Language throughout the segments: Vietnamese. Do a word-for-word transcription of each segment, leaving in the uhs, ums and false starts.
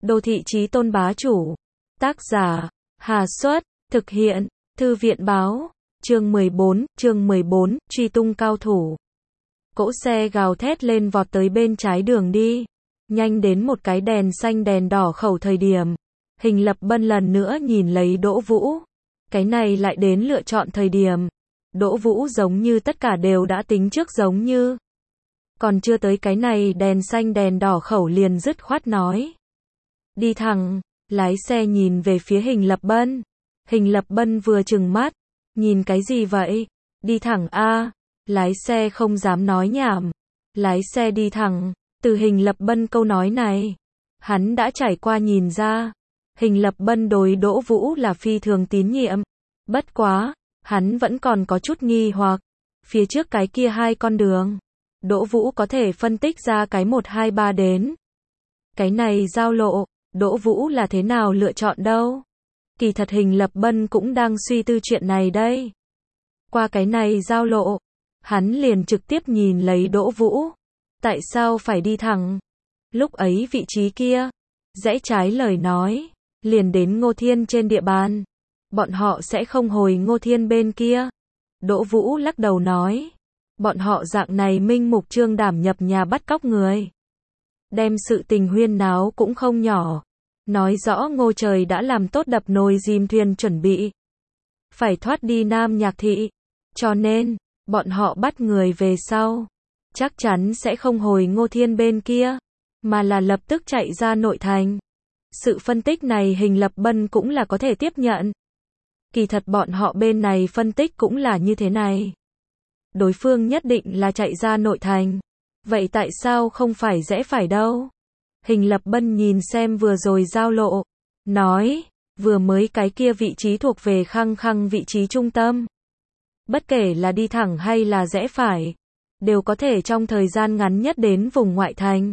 Đô thị chí tôn bá chủ. Tác giả, Hà Xuất, thực hiện, Thư viện báo, chương mười bốn, chương mười bốn, truy tung cao thủ. Cỗ xe gào thét lên vọt tới bên trái đường đi, nhanh đến một cái đèn xanh đèn đỏ khẩu thời điểm. Hình Lập Bân lần nữa nhìn lấy Đỗ Vũ. Cái này lại đến lựa chọn thời điểm. Đỗ Vũ giống như tất cả đều đã tính trước giống như. Còn chưa tới cái này đèn xanh đèn đỏ khẩu liền dứt khoát nói. Đi thẳng, lái xe nhìn về phía Hình Lập Bân. Hình Lập Bân vừa trừng mắt. Nhìn cái gì vậy? Đi thẳng a. Lái xe không dám nói nhảm. Lái xe đi thẳng. Từ Hình Lập Bân câu nói này, hắn đã trải qua nhìn ra. Hình Lập Bân đối Đỗ Vũ là phi thường tín nhiệm. Bất quá, hắn vẫn còn có chút nghi hoặc. Phía trước cái kia hai con đường, Đỗ Vũ có thể phân tích ra cái một hai ba đến. Cái này giao lộ, Đỗ Vũ là thế nào lựa chọn đâu? Kỳ thật Hình Lập Bân cũng đang suy tư chuyện này đây. Qua cái này giao lộ, hắn liền trực tiếp nhìn lấy Đỗ Vũ. Tại sao phải đi thẳng? Lúc ấy vị trí kia, rẽ trái lời nói, liền đến Ngô Thiên trên địa bàn. Bọn họ sẽ không hồi Ngô Thiên bên kia. Đỗ Vũ lắc đầu nói. Bọn họ dạng này minh mục trương đảm nhập nhà bắt cóc người. Đem sự tình huyên náo cũng không nhỏ. Nói rõ Ngô Trời đã làm tốt đập nồi dìm thuyền chuẩn bị. Phải thoát đi Nam Nhạc Thị. Cho nên, bọn họ bắt người về sau. Chắc chắn sẽ không hồi Ngô Thiên bên kia. Mà là lập tức chạy ra nội thành. Sự phân tích này Hình Lập Bân cũng là có thể tiếp nhận. Kỳ thật bọn họ bên này phân tích cũng là như thế này. Đối phương nhất định là chạy ra nội thành. Vậy tại sao không phải rẽ phải đâu? Hình Lập Bân nhìn xem vừa rồi giao lộ. Nói, vừa mới cái kia vị trí thuộc về khăng khăng vị trí trung tâm. Bất kể là đi thẳng hay là rẽ phải, đều có thể trong thời gian ngắn nhất đến vùng ngoại thành.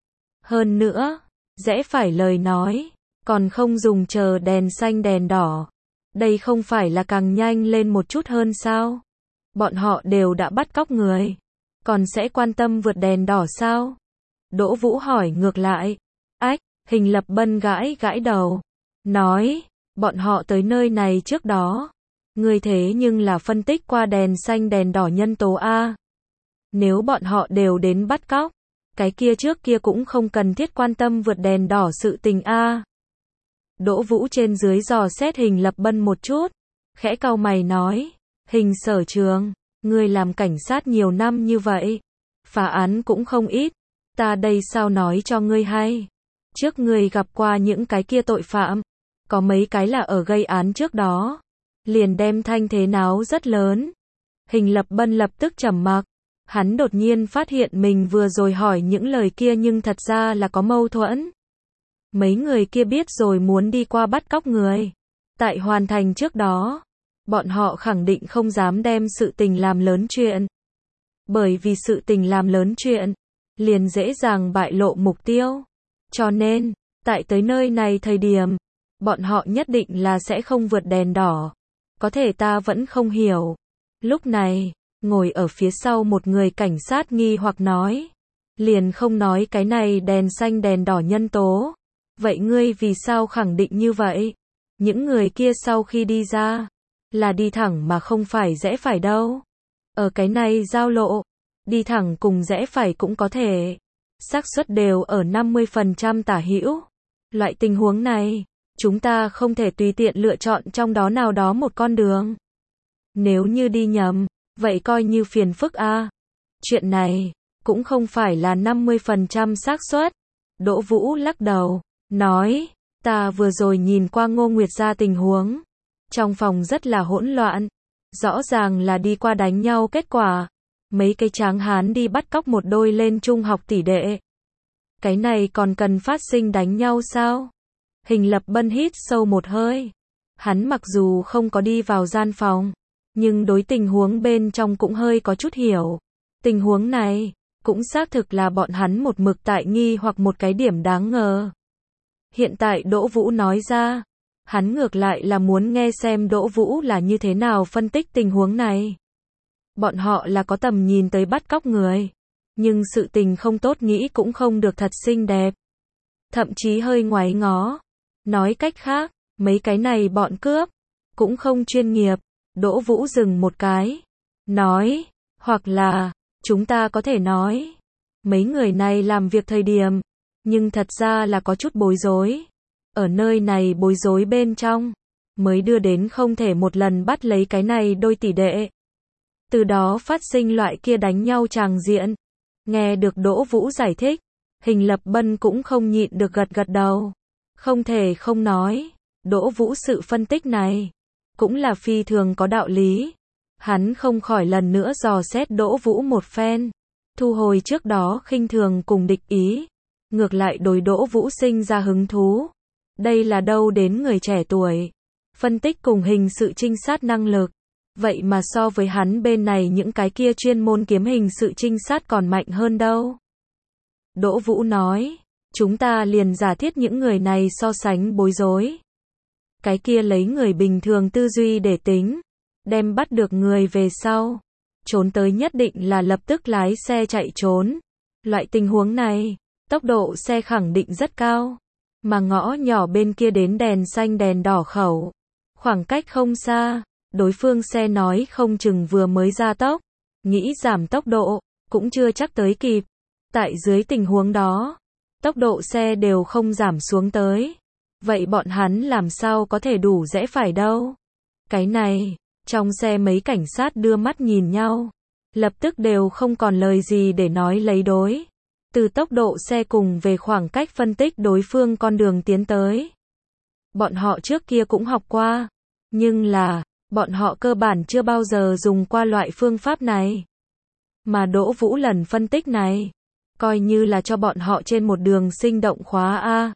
Hơn nữa, rẽ phải lời nói, còn không dùng chờ đèn xanh đèn đỏ. Đây không phải là càng nhanh lên một chút hơn sao? Bọn họ đều đã bắt cóc người. Còn sẽ quan tâm vượt đèn đỏ sao? Đỗ Vũ hỏi ngược lại. Ách, Hình Lập Bân gãi gãi đầu. Nói, bọn họ tới nơi này trước đó. Người thế nhưng là phân tích qua đèn xanh đèn đỏ nhân tố A. Nếu bọn họ đều đến bắt cóc, cái kia trước kia cũng không cần thiết quan tâm vượt đèn đỏ sự tình A. Đỗ Vũ trên dưới dò xét Hình Lập Bân một chút, khẽ cau mày nói, Hình Sở Trường, ngươi làm cảnh sát nhiều năm như vậy, phá án cũng không ít, ta đây sao nói cho ngươi hay, trước ngươi gặp qua những cái kia tội phạm, có mấy cái là ở gây án trước đó, liền đem thanh thế náo rất lớn. Hình Lập Bân lập tức trầm mặc, hắn đột nhiên phát hiện mình vừa rồi hỏi những lời kia nhưng thật ra là có mâu thuẫn. Mấy người kia biết rồi muốn đi qua bắt cóc người. Tại hoàn thành trước đó, bọn họ khẳng định không dám đem sự tình làm lớn chuyện. Bởi vì sự tình làm lớn chuyện, liền dễ dàng bại lộ mục tiêu. Cho nên, tại tới nơi này thời điểm, bọn họ nhất định là sẽ không vượt đèn đỏ. Có thể ta vẫn không hiểu. Lúc này, ngồi ở phía sau một người cảnh sát nghi hoặc nói. Liền không nói cái này đèn xanh đèn đỏ nhân tố. Vậy ngươi vì sao khẳng định như vậy? Những người kia sau khi đi ra, là đi thẳng mà không phải rẽ phải đâu. Ở cái này giao lộ, đi thẳng cùng rẽ phải cũng có thể. Xác suất đều ở năm mươi phần trăm tả hữu. Loại tình huống này, chúng ta không thể tùy tiện lựa chọn trong đó nào đó một con đường. Nếu như đi nhầm, vậy coi như phiền phức a. Chuyện này, cũng không phải là năm mươi phần trăm xác suất. Đỗ Vũ lắc đầu. Nói, ta vừa rồi nhìn qua Ngô Nguyệt gia tình huống. Trong phòng rất là hỗn loạn. Rõ ràng là đi qua đánh nhau kết quả. Mấy cái tráng hán đi bắt cóc một đôi lên trung học tỷ đệ. Cái này còn cần phát sinh đánh nhau sao? Hình Lập Bân hít sâu một hơi. Hắn mặc dù không có đi vào gian phòng, nhưng đối tình huống bên trong cũng hơi có chút hiểu. Tình huống này, cũng xác thực là bọn hắn một mực tại nghi hoặc một cái điểm đáng ngờ. Hiện tại Đỗ Vũ nói ra, hắn ngược lại là muốn nghe xem Đỗ Vũ là như thế nào phân tích tình huống này. Bọn họ là có tầm nhìn tới bắt cóc người, nhưng sự tình không tốt nghĩ cũng không được thật xinh đẹp. thậm chí hơi ngoáy ngó. Nói cách khác, mấy cái này bọn cướp, cũng không chuyên nghiệp. Đỗ Vũ dừng một cái, nói, hoặc là, chúng ta có thể nói, mấy người này làm việc thời điểm, nhưng thật ra là có chút bối rối. Ở nơi này bối rối bên trong, mới đưa đến không thể một lần bắt lấy cái này đôi tỷ đệ. Từ đó phát sinh loại kia đánh nhau tràng diện. Nghe được Đỗ Vũ giải thích, Hình Lập Bân cũng không nhịn được gật gật đầu. Không thể không nói, Đỗ Vũ sự phân tích này, cũng là phi thường có đạo lý. Hắn không khỏi lần nữa dò xét Đỗ Vũ một phen, thu hồi trước đó khinh thường cùng địch ý, ngược lại đối Đỗ Vũ sinh ra hứng thú. Đây là đâu đến người trẻ tuổi, phân tích cùng hình sự trinh sát năng lực, vậy mà so với hắn bên này những cái kia chuyên môn kiếm hình sự trinh sát còn mạnh hơn đâu. Đỗ Vũ nói, chúng ta liền giả thiết những người này so sánh bối rối. Cái kia lấy người bình thường tư duy để tính, đem bắt được người về sau, trốn tới nhất định là lập tức lái xe chạy trốn. Loại tình huống này, tốc độ xe khẳng định rất cao, mà ngõ nhỏ bên kia đến đèn xanh đèn đỏ khẩu, khoảng cách không xa, đối phương xe nói không chừng vừa mới ra tốc, nghĩ giảm tốc độ, cũng chưa chắc tới kịp. Tại dưới tình huống đó, tốc độ xe đều không giảm xuống tới, vậy bọn hắn làm sao có thể đủ rẽ phải đâu. Cái này, trong xe mấy cảnh sát đưa mắt nhìn nhau, lập tức đều không còn lời gì để nói lấy đối. Từ tốc độ xe cùng về khoảng cách phân tích đối phương con đường tiến tới. Bọn họ trước kia cũng học qua, nhưng là, bọn họ cơ bản chưa bao giờ dùng qua loại phương pháp này. Mà Đỗ Vũ lần phân tích này, coi như là cho bọn họ trên một đường sinh động khóa A.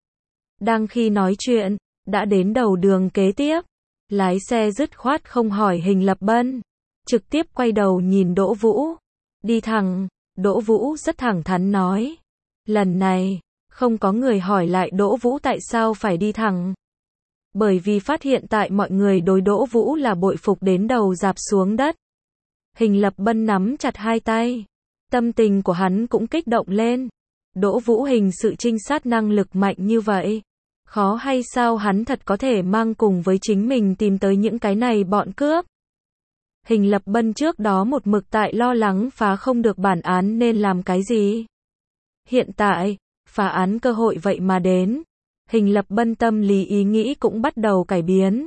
Đang khi nói chuyện, đã đến đầu đường kế tiếp, lái xe dứt khoát không hỏi Hình Lập Bân, trực tiếp quay đầu nhìn Đỗ Vũ, đi thẳng. Đỗ Vũ rất thẳng thắn nói, lần này, không có người hỏi lại Đỗ Vũ tại sao phải đi thẳng. Bởi vì phát hiện tại mọi người đối Đỗ Vũ là bội phục đến đầu rạp xuống đất. Hình Lập Bân nắm chặt hai tay, tâm tình của hắn cũng kích động lên. Đỗ Vũ hình sự trinh sát năng lực mạnh như vậy, khó hay sao hắn thật có thể mang cùng với chính mình tìm tới những cái này bọn cướp. Hình Lập Bân trước đó một mực tại lo lắng phá không được bản án nên làm cái gì. Hiện tại, phá án cơ hội vậy mà đến. Hình Lập Bân tâm lý ý nghĩ cũng bắt đầu cải biến.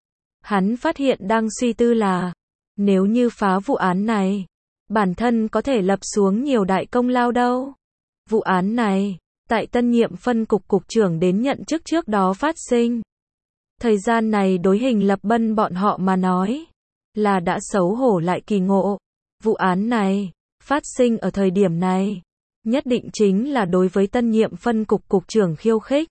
Hắn phát hiện đang suy tư là, nếu như phá vụ án này, bản thân có thể lập xuống nhiều đại công lao đâu. Vụ án này, tại tân nhiệm phân cục cục trưởng đến nhận chức trước đó phát sinh. Thời gian này đối Hình Lập Bân bọn họ mà nói, là đã xấu hổ lại kỳ ngộ. Vụ án này, phát sinh ở thời điểm này, nhất định chính là đối với tân nhiệm phân cục cục trưởng khiêu khích.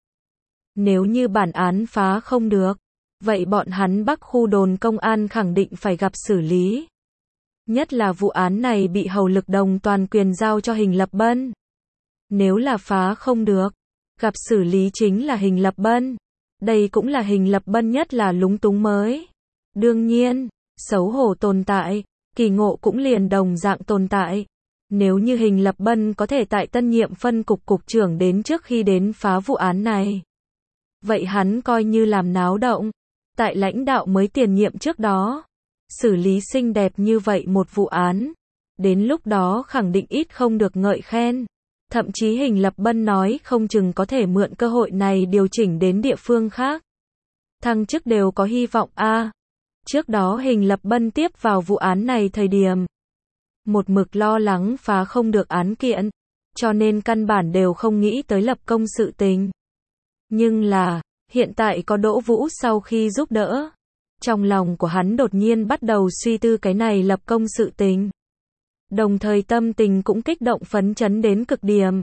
Nếu như bản án phá không được, vậy bọn hắn Bắc khu đồn công an khẳng định phải gặp xử lý. Nhất là vụ án này bị hầu lực đồng toàn quyền giao cho Hình Lập Bân. Nếu là phá không được, gặp xử lý chính là Hình Lập Bân. Đây cũng là Hình Lập Bân nhất là lúng túng mới. Đương nhiên, xấu hổ tồn tại, kỳ ngộ cũng liền đồng dạng tồn tại. Nếu như Hình Lập Bân có thể tại tân nhiệm phân cục cục trưởng đến trước khi đến phá vụ án này, vậy hắn coi như làm náo động. Tại lãnh đạo mới tiền nhiệm trước đó, xử lý xinh đẹp như vậy một vụ án, đến lúc đó khẳng định ít không được ngợi khen. Thậm chí Hình Lập Bân nói không chừng có thể mượn cơ hội này điều chỉnh đến địa phương khác. Thăng chức đều có hy vọng a. À, trước đó Hình Lập Bân tiếp vào vụ án này thời điểm, một mực lo lắng phá không được án kiện, cho nên căn bản đều không nghĩ tới lập công sự tình. Nhưng là, hiện tại có Đỗ Vũ sau khi giúp đỡ, trong lòng của hắn đột nhiên bắt đầu suy tư cái này lập công sự tình. Đồng thời tâm tình cũng kích động phấn chấn đến cực điểm.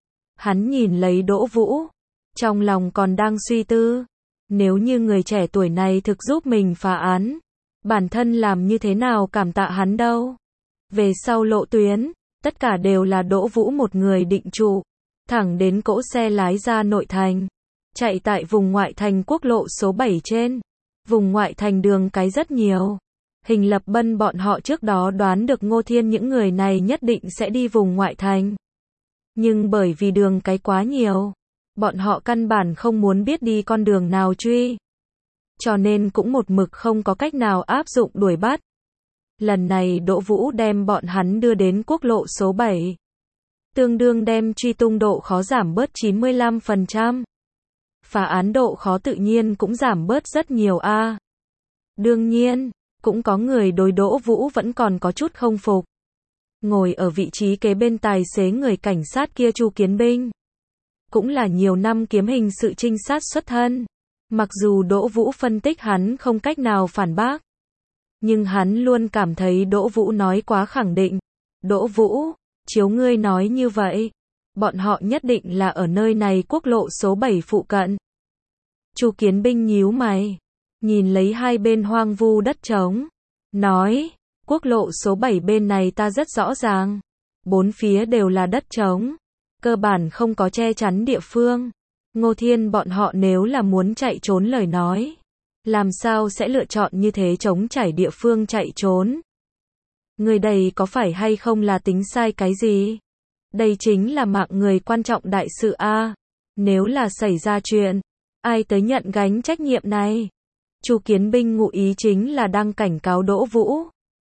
Hắn nhìn lấy Đỗ Vũ, trong lòng còn đang suy tư, nếu như người trẻ tuổi này thực giúp mình phá án, bản thân làm như thế nào cảm tạ hắn đâu. Về sau lộ tuyến, tất cả đều là Đỗ Vũ một người định trụ, thẳng đến cỗ xe lái ra nội thành, chạy tại vùng ngoại thành quốc lộ số bảy trên. Vùng ngoại thành đường cái rất nhiều. Hình Lập Bân bọn họ trước đó đoán được Ngô Thiên những người này nhất định sẽ đi vùng ngoại thành. Nhưng bởi vì đường cái quá nhiều, Bọn họ căn bản không muốn biết đi con đường nào truy. Cho nên cũng một mực không có cách nào áp dụng đuổi bắt. Lần này Đỗ Vũ đem bọn hắn đưa đến quốc lộ số bảy. Tương đương đem truy tung độ khó giảm bớt chín mươi lăm phần trăm. Phá án độ khó tự nhiên cũng giảm bớt rất nhiều a. Đương nhiên, cũng có người đối Đỗ Vũ vẫn còn có chút không phục. Ngồi ở vị trí kế bên tài xế người cảnh sát kia Chu Kiến Binh. Cũng là nhiều năm kiếm hình sự trinh sát xuất thân. Mặc dù Đỗ Vũ phân tích hắn không cách nào phản bác. Nhưng hắn luôn cảm thấy Đỗ Vũ nói quá khẳng định. Đỗ Vũ, chiếu ngươi nói như vậy, bọn họ nhất định là ở nơi này quốc lộ số bảy phụ cận. Chu Kiến Binh nhíu mày, nhìn lấy hai bên hoang vu đất trống, nói, quốc lộ số bảy bên này ta rất rõ ràng, bốn phía đều là đất trống, cơ bản không có che chắn địa phương. Ngô Thiên bọn họ nếu là muốn chạy trốn lời nói, làm sao sẽ lựa chọn như thế trống trải địa phương chạy trốn? Người đây có phải hay không là tính sai cái gì? Đây chính là mạng người quan trọng đại sự a. Nếu là xảy ra chuyện, ai tới nhận gánh trách nhiệm này? Chu Kiến Binh ngụ ý chính là đang cảnh cáo Đỗ Vũ.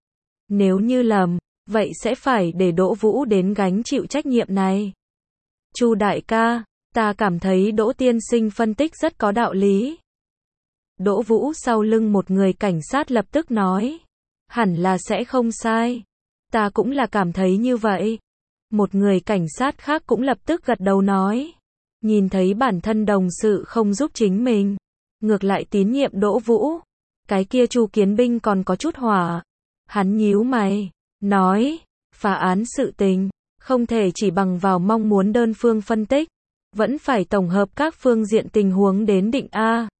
Nếu như lầm, vậy sẽ phải để Đỗ Vũ đến gánh chịu trách nhiệm này. Chu đại ca, ta cảm thấy Đỗ tiên sinh phân tích rất có đạo lý. Đỗ Vũ sau lưng một người cảnh sát lập tức nói. Hẳn là sẽ không sai. Ta cũng là cảm thấy như vậy. Một người cảnh sát khác cũng lập tức gật đầu nói. Nhìn thấy bản thân đồng sự không giúp chính mình, ngược lại tín nhiệm Đỗ Vũ. Cái kia Chu Kiến Binh còn có chút hỏa. Hắn nhíu mày, nói, phá án sự tình, không thể chỉ bằng vào mong muốn đơn phương phân tích, vẫn phải tổng hợp các phương diện tình huống đến định A.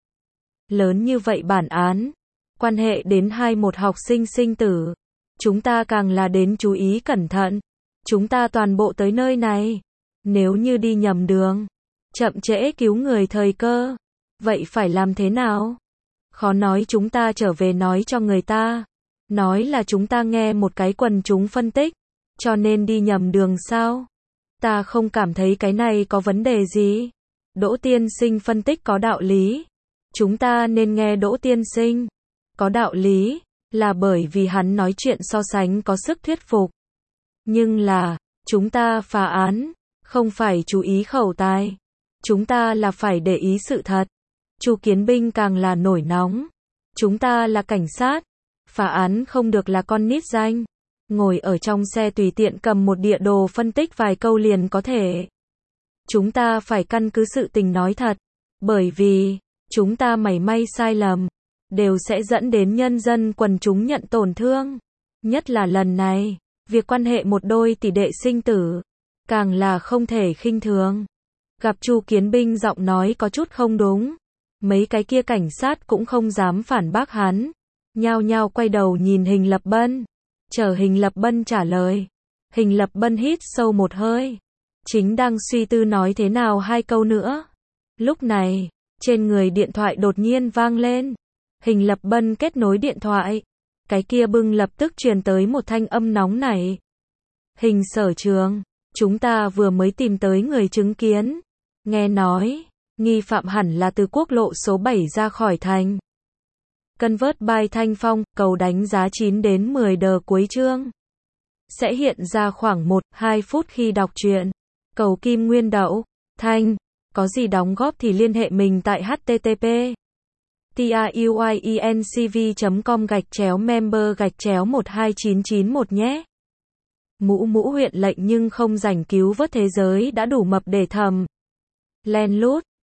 Lớn như vậy bản án, quan hệ đến hai một học sinh sinh tử, chúng ta càng là đến chú ý cẩn thận. Chúng ta toàn bộ tới nơi này, nếu như đi nhầm đường, chậm trễ cứu người thời cơ, vậy phải làm thế nào? Khó nói chúng ta trở về nói cho người ta, nói là chúng ta nghe một cái quần chúng phân tích, cho nên đi nhầm đường sao? Ta không cảm thấy cái này có vấn đề gì. Đỗ tiên sinh phân tích có đạo lý, chúng ta nên nghe Đỗ tiên sinh. Có đạo lý, là bởi vì hắn nói chuyện so sánh có sức thuyết phục. Nhưng là, chúng ta phá án, không phải chú ý khẩu tài. Chúng ta là phải để ý sự thật. Chu Kiến Binh càng là nổi nóng. Chúng ta là cảnh sát, phá án không được là con nít danh. Ngồi ở trong xe tùy tiện cầm một địa đồ phân tích vài câu liền có thể. Chúng ta phải căn cứ sự tình nói thật. Bởi vì, chúng ta mảy may sai lầm, đều sẽ dẫn đến nhân dân quần chúng nhận tổn thương. Nhất là lần này, việc quan hệ một đôi tỷ đệ sinh tử, càng là không thể khinh thường. Gặp Chu Kiến Binh giọng nói có chút không đúng, mấy cái kia cảnh sát cũng không dám phản bác hắn, nhao nhao quay đầu nhìn Hình Lập Bân, chờ Hình Lập Bân trả lời. Hình Lập Bân hít sâu một hơi, chính đang suy tư nói thế nào hai câu nữa. Lúc này, trên người điện thoại đột nhiên vang lên. Hình Lập Bân kết nối điện thoại, cái kia bưng lập tức truyền tới một thanh âm nóng nảy. Hình sở trường, chúng ta vừa mới tìm tới người chứng kiến. Nghe nói, nghi phạm hẳn là từ quốc lộ số bảy ra khỏi thành. Convert by Thanh Phong, cầu đánh giá chín đến mười đờ cuối chương. Sẽ hiện ra khoảng một đến hai phút khi đọc truyện. Cầu Kim Nguyên Đậu, Thanh, có gì đóng góp thì liên hệ mình tại h t t p truyencv chấm com gạch chéo member gạch chéo một hai chín chín một nhé. Mũ mũ huyện lệnh nhưng không rảnh cứu vớt thế giới đã đủ mập để thầm. Len lút,